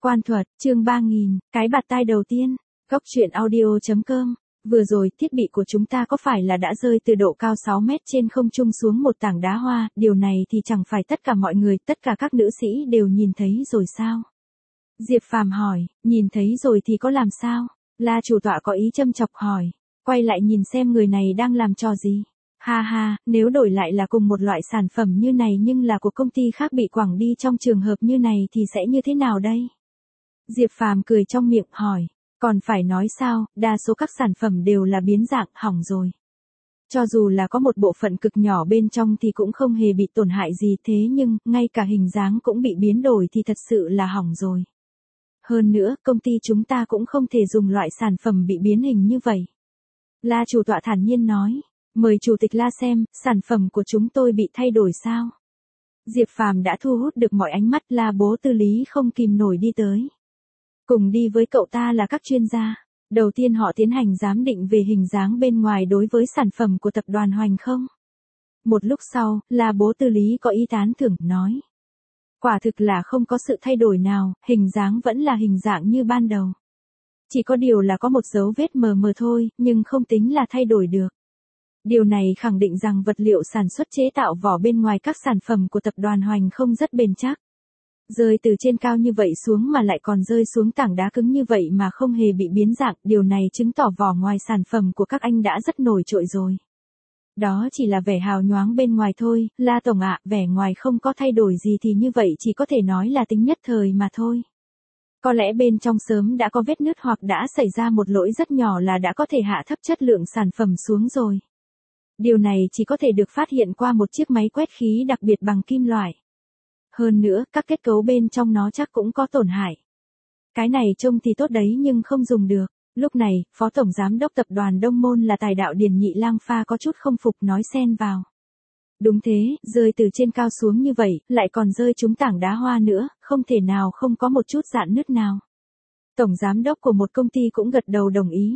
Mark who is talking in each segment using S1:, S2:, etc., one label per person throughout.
S1: Quan thuật, chương 3000, cái bạt tai đầu tiên. Góc truyện audio.com. Vừa rồi, thiết bị của chúng ta có phải là đã rơi từ độ cao 6 mét trên không trung xuống một tảng đá hoa, điều này thì chẳng phải tất cả mọi người, tất cả các nữ sĩ đều nhìn thấy rồi sao? Diệp Phàm hỏi, nhìn thấy rồi thì có làm sao? La chủ tọa có ý châm chọc hỏi, quay lại nhìn xem người này đang làm trò gì. Ha ha, nếu đổi lại là cùng một loại sản phẩm như này nhưng là của công ty khác bị quẳng đi trong trường hợp như này thì sẽ như thế nào đây? Diệp Phàm cười trong miệng hỏi, còn phải nói sao, đa số các sản phẩm đều là biến dạng, hỏng rồi. Cho dù là có một bộ phận cực nhỏ bên trong thì cũng không hề bị tổn hại gì, thế nhưng, ngay cả hình dáng cũng bị biến đổi thì thật sự là hỏng rồi. Hơn nữa, công ty chúng ta cũng không thể dùng loại sản phẩm bị biến hình như vậy. La chủ tọa thản nhiên nói, mời chủ tịch La xem, sản phẩm của chúng tôi bị thay đổi sao? Diệp Phàm đã thu hút được mọi ánh mắt, La bố Tư Lý không kìm nổi đi tới. Cùng đi với cậu ta là các chuyên gia. Đầu tiên họ tiến hành giám định về hình dáng bên ngoài đối với sản phẩm của tập đoàn Hoành Không. Một lúc sau, La bố Tư Lý có ý tán thưởng, nói. Quả thực là không có sự thay đổi nào, hình dáng vẫn là hình dạng như ban đầu. Chỉ có điều là có một dấu vết mờ mờ thôi, nhưng không tính là thay đổi được. Điều này khẳng định rằng vật liệu sản xuất chế tạo vỏ bên ngoài các sản phẩm của tập đoàn Hoành Không rất bền chắc. Rơi từ trên cao như vậy xuống mà lại còn rơi xuống tảng đá cứng như vậy mà không hề bị biến dạng, điều này chứng tỏ vỏ ngoài sản phẩm của các anh đã rất nổi trội rồi. Đó chỉ là vẻ hào nhoáng bên ngoài thôi, La tổng ạ, vẻ ngoài không có thay đổi gì thì như vậy chỉ có thể nói là tính nhất thời mà thôi. Có lẽ bên trong sớm đã có vết nứt hoặc đã xảy ra một lỗi rất nhỏ là đã có thể hạ thấp chất lượng sản phẩm xuống rồi. Điều này chỉ có thể được phát hiện qua một chiếc máy quét khí đặc biệt bằng kim loại. Hơn nữa, các kết cấu bên trong nó chắc cũng có tổn hại. Cái này trông thì tốt đấy nhưng không dùng được. Lúc này, Phó Tổng Giám đốc Tập đoàn Đông Môn là Tài đạo Điền Nhị Lang Pha có chút không phục nói xen vào. Đúng thế, rơi từ trên cao xuống như vậy, lại còn rơi trúng tảng đá hoa nữa, không thể nào không có một chút rạn nứt nào. Tổng Giám đốc của một công ty cũng gật đầu đồng ý.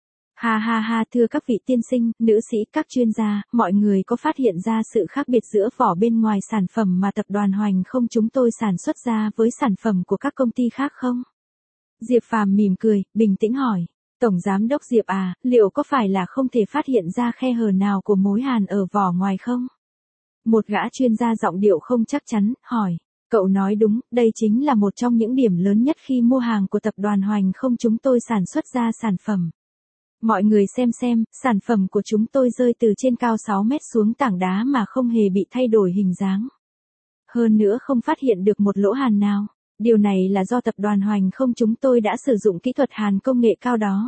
S1: Ha ha ha, thưa các vị tiên sinh, nữ sĩ, các chuyên gia, mọi người có phát hiện ra sự khác biệt giữa vỏ bên ngoài sản phẩm mà tập đoàn Hoành Không chúng tôi sản xuất ra với sản phẩm của các công ty khác không? Diệp Phàm mỉm cười, bình tĩnh hỏi, Tổng Giám đốc Diệp à, liệu có phải là không thể phát hiện ra khe hở nào của mối hàn ở vỏ ngoài không? Một gã chuyên gia giọng điệu không chắc chắn, hỏi, cậu nói đúng, đây chính là một trong những điểm lớn nhất khi mua hàng của tập đoàn Hoành Không chúng tôi sản xuất ra sản phẩm. Mọi người xem, sản phẩm của chúng tôi rơi từ trên cao 6 mét xuống tảng đá mà không hề bị thay đổi hình dáng. Hơn nữa không phát hiện được một lỗ hàn nào. Điều này là do tập đoàn Hoành Không chúng tôi đã sử dụng kỹ thuật hàn công nghệ cao đó.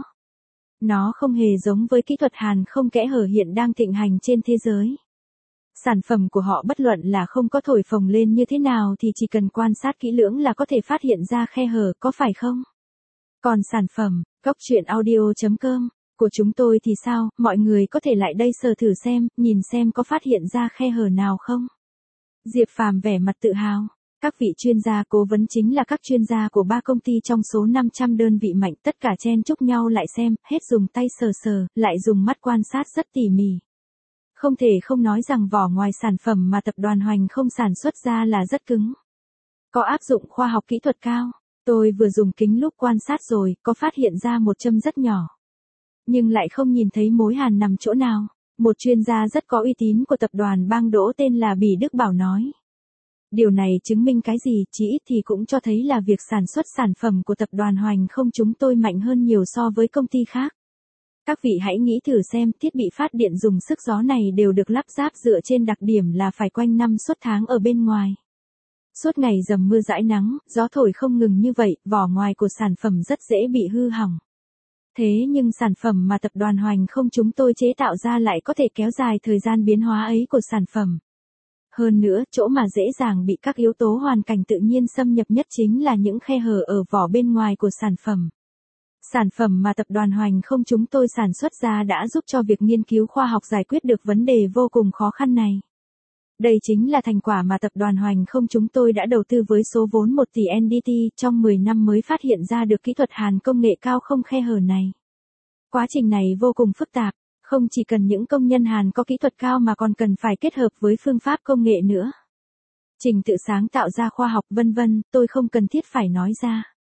S1: Nó không hề giống với kỹ thuật hàn không kẽ hở hiện đang thịnh hành trên thế giới. Sản phẩm của họ bất luận là không có thổi phồng lên như thế nào thì chỉ cần quan sát kỹ lưỡng là có thể phát hiện ra khe hở, có phải không? Còn sản phẩm, góc truyện audio.com của chúng tôi thì sao, mọi người có thể lại đây sờ thử xem, nhìn xem có phát hiện ra khe hở nào không? Diệp Phàm vẻ mặt tự hào. Các vị chuyên gia cố vấn chính là các chuyên gia của 3 công ty trong số 500 đơn vị mạnh, tất cả chen chúc nhau lại xem, hết dùng tay sờ, lại dùng mắt quan sát rất tỉ mỉ. Không thể không nói rằng vỏ ngoài sản phẩm mà tập đoàn Hoành Không sản xuất ra là rất cứng. Có áp dụng khoa học kỹ thuật cao. Tôi vừa dùng kính lúp quan sát rồi, có phát hiện ra một châm rất nhỏ. Nhưng lại không nhìn thấy mối hàn nằm chỗ nào. Một chuyên gia rất có uy tín của tập đoàn Bang Đỗ tên là Bỉ Đức Bảo nói. Điều này chứng minh cái gì, chỉ ít thì cũng cho thấy là việc sản xuất sản phẩm của tập đoàn Hoành Không chúng tôi mạnh hơn nhiều so với công ty khác. Các vị hãy nghĩ thử xem, thiết bị phát điện dùng sức gió này đều được lắp ráp dựa trên đặc điểm là phải quanh năm suốt tháng ở bên ngoài. Suốt ngày dầm mưa dãi nắng, gió thổi không ngừng như vậy, vỏ ngoài của sản phẩm rất dễ bị hư hỏng. Thế nhưng sản phẩm mà tập đoàn Hoành Không chúng tôi chế tạo ra lại có thể kéo dài thời gian biến hóa ấy của sản phẩm. Hơn nữa, chỗ mà dễ dàng bị các yếu tố hoàn cảnh tự nhiên xâm nhập nhất chính là những khe hở ở vỏ bên ngoài của sản phẩm. Sản phẩm mà tập đoàn Hoành Không chúng tôi sản xuất ra đã giúp cho việc nghiên cứu khoa học giải quyết được vấn đề vô cùng khó khăn này. Đây chính là thành quả mà tập đoàn Hoành Không chúng tôi đã đầu tư với số vốn 1 tỷ NDT trong 10 năm mới phát hiện ra được kỹ thuật hàn công nghệ cao không khe hở này. Quá trình này vô cùng phức tạp, không chỉ cần những công nhân hàn có kỹ thuật cao mà còn cần phải kết hợp với phương pháp công nghệ nữa. Trình tự sáng tạo ra khoa học vân vân, tôi không cần thiết phải nói ra.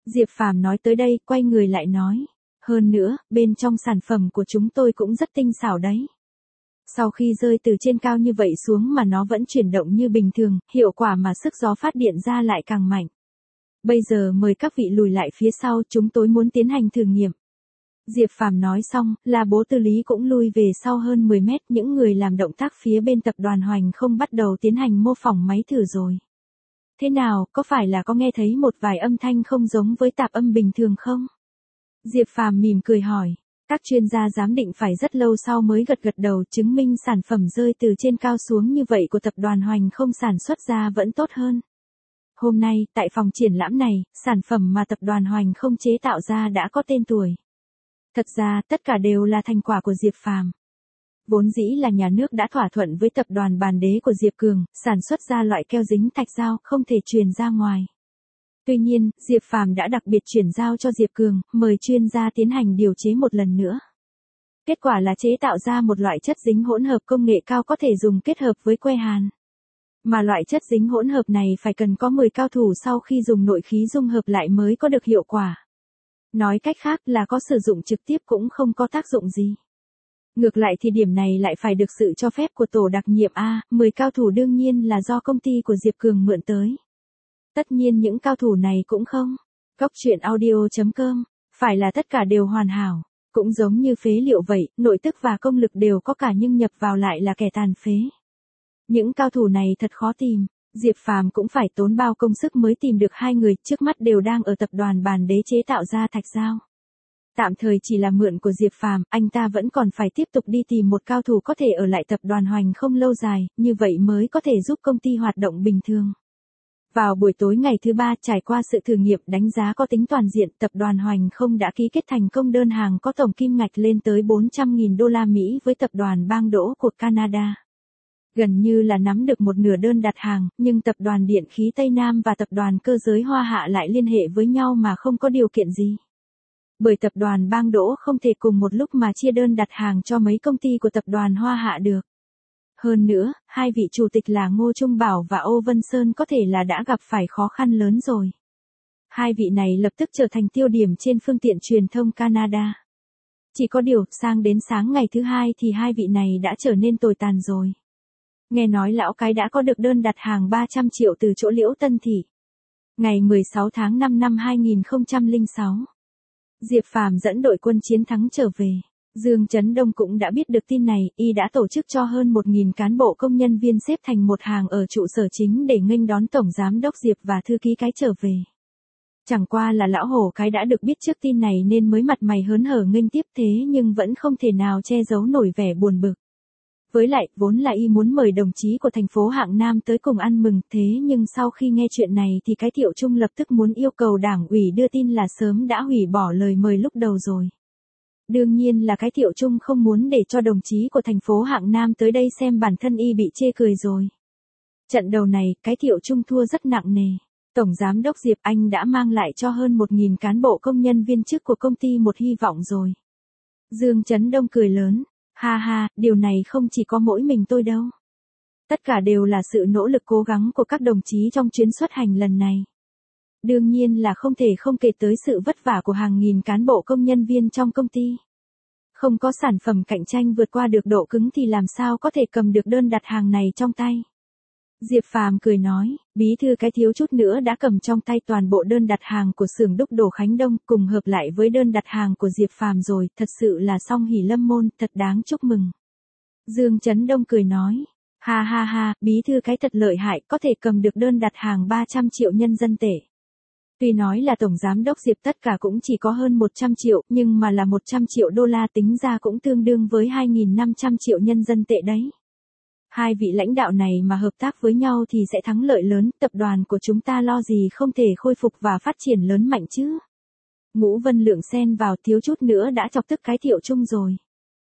S1: Diệp Phàm nói tới đây, quay người lại nói. Hơn nữa, bên trong sản phẩm của chúng tôi cũng rất tinh xảo đấy. Sau khi rơi từ trên cao như vậy xuống mà nó vẫn chuyển động như bình thường, hiệu quả mà sức gió phát điện ra lại càng mạnh. Bây giờ mời các vị lùi lại phía sau, chúng tôi muốn tiến hành thử nghiệm. Diệp Phàm nói xong, là Bố Tư Lý cũng lui về sau hơn 10 mét, những người làm động tác phía bên tập đoàn Hoành không bắt đầu tiến hành mô phỏng máy thử rồi. Thế nào, có phải là có nghe thấy một vài âm thanh không giống với tạp âm bình thường không? Diệp Phàm mỉm cười hỏi. Các chuyên gia giám định phải rất lâu sau mới gật gật đầu, chứng minh sản phẩm rơi từ trên cao xuống như vậy của tập đoàn Hoành không sản xuất ra vẫn tốt hơn. Hôm nay, tại phòng triển lãm này, sản phẩm mà tập đoàn Hoành không chế tạo ra đã có tên tuổi. Thật ra, tất cả đều là thành quả của Diệp Phàm. Vốn dĩ là nhà nước đã thỏa thuận với tập đoàn Bàn Đế của Diệp Cường, sản xuất ra loại keo dính thạch dao không thể truyền ra ngoài. Tuy nhiên, Diệp Phàm đã đặc biệt chuyển giao cho Diệp Cường, mời chuyên gia tiến hành điều chế một lần nữa. Kết quả là chế tạo ra một loại chất dính hỗn hợp công nghệ cao có thể dùng kết hợp với que hàn. Mà loại chất dính hỗn hợp này phải cần có 10 cao thủ sau khi dùng nội khí dung hợp lại mới có được hiệu quả. Nói cách khác là có sử dụng trực tiếp cũng không có tác dụng gì. Ngược lại thì điểm này lại phải được sự cho phép của tổ đặc nhiệm 10 cao thủ đương nhiên là do công ty của Diệp Cường mượn tới. Tất nhiên những cao thủ này cũng không. Cóc truyện audio.com, phải là tất cả đều hoàn hảo. Cũng giống như phế liệu vậy, nội tức và công lực đều có cả nhưng nhập vào lại là kẻ tàn phế. Những cao thủ này thật khó tìm. Diệp Phàm cũng phải tốn bao công sức mới tìm được hai người, trước mắt đều đang ở tập đoàn Bàn Đế chế tạo ra thạch dao. Tạm thời chỉ là mượn của Diệp Phàm, anh ta vẫn còn phải tiếp tục đi tìm một cao thủ có thể ở lại tập đoàn Hoành không lâu dài, như vậy mới có thể giúp công ty hoạt động bình thường. Vào buổi tối ngày thứ 3, trải qua sự thử nghiệm đánh giá có tính toàn diện, tập đoàn Hoành không đã ký kết thành công đơn hàng có tổng kim ngạch lên tới 400.000 đô la Mỹ với tập đoàn Bang Đỗ của Canada. Gần như là nắm được một nửa đơn đặt hàng, nhưng tập đoàn Điện khí Tây Nam và tập đoàn Cơ giới Hoa Hạ lại liên hệ với nhau mà không có điều kiện gì. Bởi tập đoàn Bang Đỗ không thể cùng một lúc mà chia đơn đặt hàng cho mấy công ty của tập đoàn Hoa Hạ được. Hơn nữa, hai vị chủ tịch là Ngô Trung Bảo và Âu Vân Sơn có thể là đã gặp phải khó khăn lớn rồi. Hai vị này lập tức trở thành tiêu điểm trên phương tiện truyền thông Canada. Chỉ có điều, sang đến sáng ngày thứ 2 thì hai vị này đã trở nên tồi tàn rồi. Nghe nói lão cái đã có được đơn đặt hàng 300 triệu từ chỗ Liễu Tân Thị. Ngày 16 tháng 5 năm 2006. Diệp Phàm dẫn đội quân chiến thắng trở về. Dương Chấn Đông cũng đã biết được tin này, y đã tổ chức cho hơn 1.000 cán bộ công nhân viên xếp thành một hàng ở trụ sở chính để nghênh đón Tổng Giám đốc Diệp và Thư ký cái trở về. Chẳng qua là lão hổ cái đã được biết trước tin này nên mới mặt mày hớn hở nghênh tiếp thế nhưng vẫn không thể nào che giấu nổi vẻ buồn bực. Với lại, vốn là y muốn mời đồng chí của thành phố Hạng Nam tới cùng ăn mừng, thế nhưng sau khi nghe chuyện này thì cái Thiệu Trung lập tức muốn yêu cầu đảng ủy đưa tin là sớm đã hủy bỏ lời mời lúc đầu rồi. Đương nhiên là cái Thiệu Trung không muốn để cho đồng chí của thành phố Hạng Nam tới đây xem bản thân y bị chê cười rồi. Trận đầu này, cái Thiệu Trung thua rất nặng nề. Tổng Giám đốc Diệp Anh đã mang lại cho hơn 1.000 cán bộ công nhân viên chức của công ty một hy vọng rồi. Dương Chấn Đông cười lớn. Ha ha, điều này không chỉ có mỗi mình tôi đâu. Tất cả đều là sự nỗ lực cố gắng của các đồng chí trong chuyến xuất hành lần này. Đương nhiên là không thể không kể tới sự vất vả của hàng nghìn cán bộ công nhân viên trong công ty. Không có sản phẩm cạnh tranh vượt qua được độ cứng thì làm sao có thể cầm được đơn đặt hàng này trong tay. Diệp Phàm cười nói, bí thư cái thiếu chút nữa đã cầm trong tay toàn bộ đơn đặt hàng của xưởng đúc đồ Khánh Đông cùng hợp lại với đơn đặt hàng của Diệp Phàm rồi, thật sự là song hỷ lâm môn, thật đáng chúc mừng. Dương Chấn Đông cười nói, ha ha ha, bí thư cái thật lợi hại, có thể cầm được đơn đặt hàng 300 triệu nhân dân tệ. Tuy nói là Tổng Giám đốc Diệp tất cả cũng chỉ có hơn 100 triệu, nhưng mà là 100 triệu đô la tính ra cũng tương đương với 2.500 triệu nhân dân tệ đấy. Hai vị lãnh đạo này mà hợp tác với nhau thì sẽ thắng lợi lớn, tập đoàn của chúng ta lo gì không thể khôi phục và phát triển lớn mạnh chứ. Ngũ Vân Lượng xen vào thiếu chút nữa đã chọc tức cái Thiệu Trung rồi.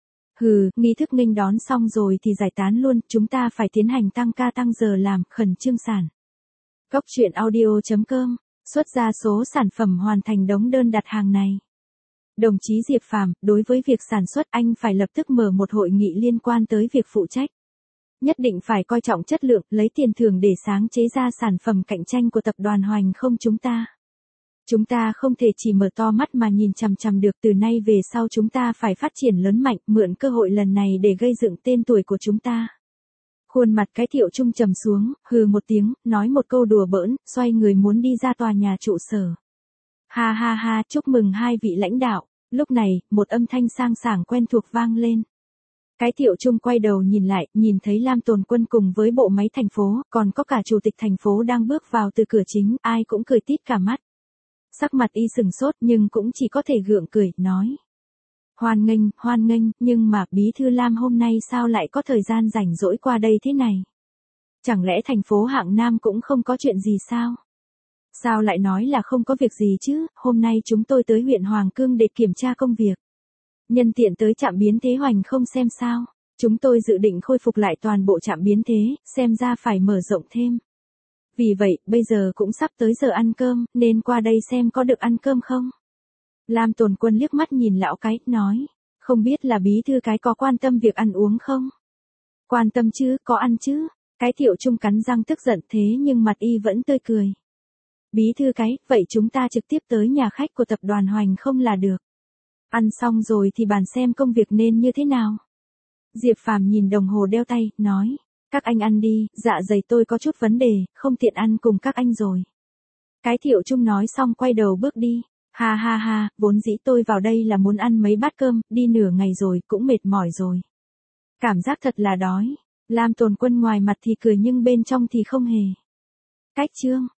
S1: Hừ, nghi thức nghênh đón xong rồi thì giải tán luôn, chúng ta phải tiến hành tăng ca tăng giờ làm, khẩn trương sản. Cóc truyện audio.com, xuất ra số sản phẩm hoàn thành đống đơn đặt hàng này. Đồng chí Diệp Phàm, đối với việc sản xuất anh phải lập tức mở một hội nghị liên quan tới việc phụ trách. Nhất định phải coi trọng chất lượng, lấy tiền thưởng để sáng chế ra sản phẩm cạnh tranh của tập đoàn Hoành không chúng ta. Chúng ta không thể chỉ mở to mắt mà nhìn chằm chằm được, từ nay về sau chúng ta phải phát triển lớn mạnh, mượn cơ hội lần này để gây dựng tên tuổi của chúng ta. Khuôn mặt cái Thiệu Trung trầm xuống, hừ một tiếng, nói một câu đùa bỡn, xoay người muốn đi ra tòa nhà trụ sở. Ha ha ha, chúc mừng hai vị lãnh đạo. Lúc này, một âm thanh sang sảng quen thuộc vang lên. Cái Thiệu Trung quay đầu nhìn lại, nhìn thấy Lam Tồn Quân cùng với bộ máy thành phố, còn có cả chủ tịch thành phố đang bước vào từ cửa chính, ai cũng cười tít cả mắt. Sắc mặt y sừng sốt nhưng cũng chỉ có thể gượng cười, nói. Hoan nghênh, nhưng mà bí thư Lam hôm nay sao lại có thời gian rảnh rỗi qua đây thế này? Chẳng lẽ thành phố Hạng Nam cũng không có chuyện gì sao? Sao lại nói là không có việc gì chứ, hôm nay chúng tôi tới huyện Hoàng Cương để kiểm tra công việc. Nhân tiện tới trạm biến thế Hoành không xem sao, chúng tôi dự định khôi phục lại toàn bộ trạm biến thế, xem ra phải mở rộng thêm. Vì vậy, bây giờ cũng sắp tới giờ ăn cơm, nên qua đây xem có được ăn cơm không? Lam Tồn Quân liếc mắt nhìn lão cái, nói, không biết là bí thư cái có quan tâm việc ăn uống không? Quan tâm chứ, có ăn chứ. Cái Thiệu Trung cắn răng tức giận thế nhưng mặt y vẫn tươi cười. Bí thư cái, vậy chúng ta trực tiếp tới nhà khách của tập đoàn Hoành không là được. Ăn xong rồi thì bàn xem công việc nên như thế nào. Diệp Phàm nhìn đồng hồ đeo tay, nói, các anh ăn đi, dạ dày tôi có chút vấn đề, không tiện ăn cùng các anh rồi. Cái Thiệu Trung nói xong quay đầu bước đi. Ha ha ha, vốn dĩ tôi vào đây là muốn ăn mấy bát cơm, đi nửa ngày rồi, cũng mệt mỏi rồi. Cảm giác thật là đói. Lam Tồn Quân ngoài mặt thì cười nhưng bên trong thì không hề. Cách chương.